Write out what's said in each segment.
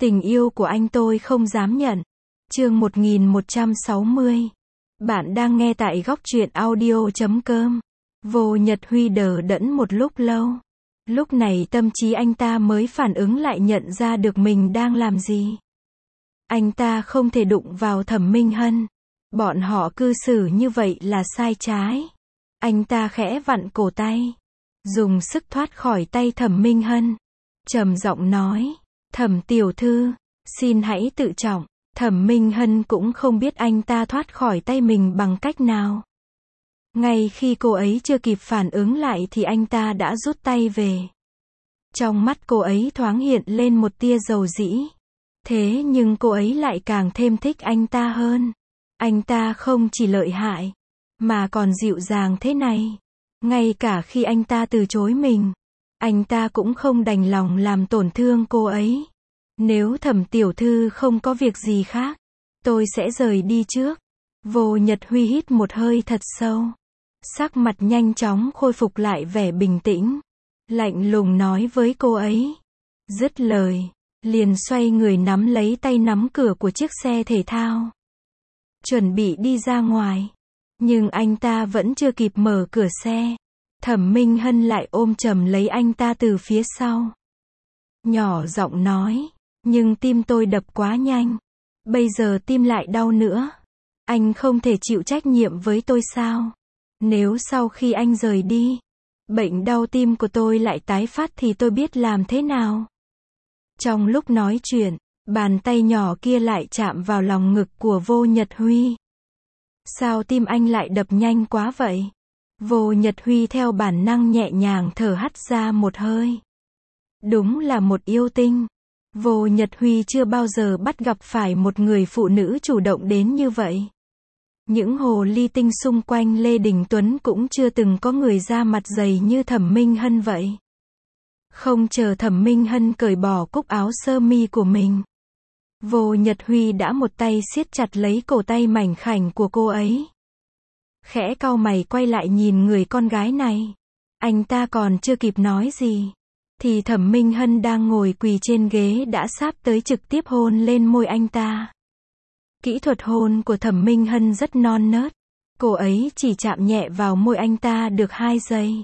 Tình yêu của anh tôi không dám nhận. Chương 1160. Bạn đang nghe tại góc truyện audio.com. Vô Nhật Huy đờ đẫn một lúc lâu. Lúc này tâm trí anh ta mới phản ứng lại, nhận ra được mình đang làm gì. Anh ta không thể đụng vào Thẩm Minh Hân. Bọn họ cư xử như vậy là sai trái. Anh ta khẽ vặn cổ tay, dùng sức thoát khỏi tay Thẩm Minh Hân, trầm giọng nói: Thẩm tiểu thư, xin hãy tự trọng. Thẩm Minh Hân cũng không biết anh ta thoát khỏi tay mình bằng cách nào. Ngay khi cô ấy chưa kịp phản ứng lại thì anh ta đã rút tay về. Trong mắt cô ấy thoáng hiện lên một tia dầu dĩ. Thế nhưng cô ấy lại càng thêm thích anh ta hơn. Anh ta không chỉ lợi hại, mà còn dịu dàng thế này. Ngay cả khi anh ta từ chối mình, anh ta cũng không đành lòng làm tổn thương cô ấy. Nếu Thẩm tiểu thư không có việc gì khác, tôi sẽ rời đi trước. Vô Nhật Huy hít một hơi thật sâu. Sắc mặt nhanh chóng khôi phục lại vẻ bình tĩnh. Lạnh lùng nói với cô ấy. Dứt lời, liền xoay người nắm lấy tay nắm cửa của chiếc xe thể thao, chuẩn bị đi ra ngoài. Nhưng anh ta vẫn chưa kịp mở cửa xe, Thẩm Minh Hân lại ôm chầm lấy anh ta từ phía sau. Nhỏ giọng nói, nhưng tim tôi đập quá nhanh. Bây giờ tim lại đau nữa. Anh không thể chịu trách nhiệm với tôi sao? Nếu sau khi anh rời đi, bệnh đau tim của tôi lại tái phát thì tôi biết làm thế nào? Trong lúc nói chuyện, bàn tay nhỏ kia lại chạm vào lòng ngực của Vô Nhật Huy. Sao tim anh lại đập nhanh quá vậy? Vô Nhật Huy theo bản năng nhẹ nhàng thở hắt ra một hơi. Đúng là một yêu tinh. Vô Nhật Huy chưa bao giờ bắt gặp phải một người phụ nữ chủ động đến như vậy. Những hồ ly tinh xung quanh Lê Đình Tuấn cũng chưa từng có người da mặt dày như Thẩm Minh Hân vậy. Không chờ Thẩm Minh Hân cởi bỏ cúc áo sơ mi của mình, Vô Nhật Huy đã một tay siết chặt lấy cổ tay mảnh khảnh của cô ấy. Khẽ cau mày quay lại nhìn người con gái này. Anh ta còn chưa kịp nói gì, thì Thẩm Minh Hân đang ngồi quỳ trên ghế đã sáp tới trực tiếp hôn lên môi anh ta. Kỹ thuật hôn của Thẩm Minh Hân rất non nớt. Cô ấy chỉ chạm nhẹ vào môi anh ta được 2 giây,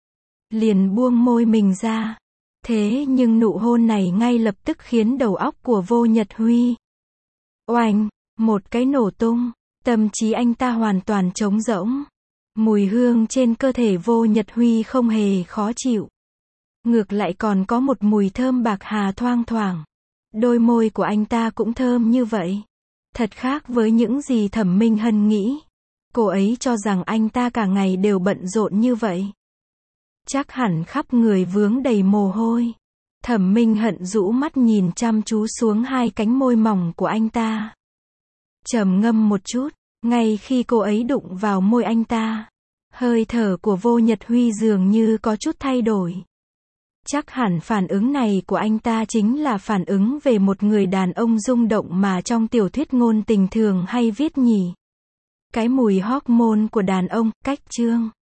liền buông môi mình ra. Thế nhưng nụ hôn này ngay lập tức khiến đầu óc của Vô Nhật Huy oành, một cái nổ tung. Tâm trí anh ta hoàn toàn trống rỗng. Mùi hương trên cơ thể Vô Nhật Huy không hề khó chịu. Ngược lại còn có một mùi thơm bạc hà thoang thoảng. Đôi môi của anh ta cũng thơm như vậy. Thật khác với những gì Thẩm Minh Hân nghĩ. Cô ấy cho rằng anh ta cả ngày đều bận rộn như vậy. Chắc hẳn khắp người vướng đầy mồ hôi. Thẩm Minh Hân rũ mắt nhìn chăm chú xuống 2 cánh môi mỏng của anh ta. Trầm ngâm một chút, ngay khi cô ấy đụng vào môi anh ta, hơi thở của Vô Nhật Huy dường như có chút thay đổi. Chắc hẳn phản ứng này của anh ta chính là phản ứng về một người đàn ông rung động mà trong tiểu thuyết ngôn tình thường hay viết nhỉ. Cái mùi hormone của đàn ông, cách chương.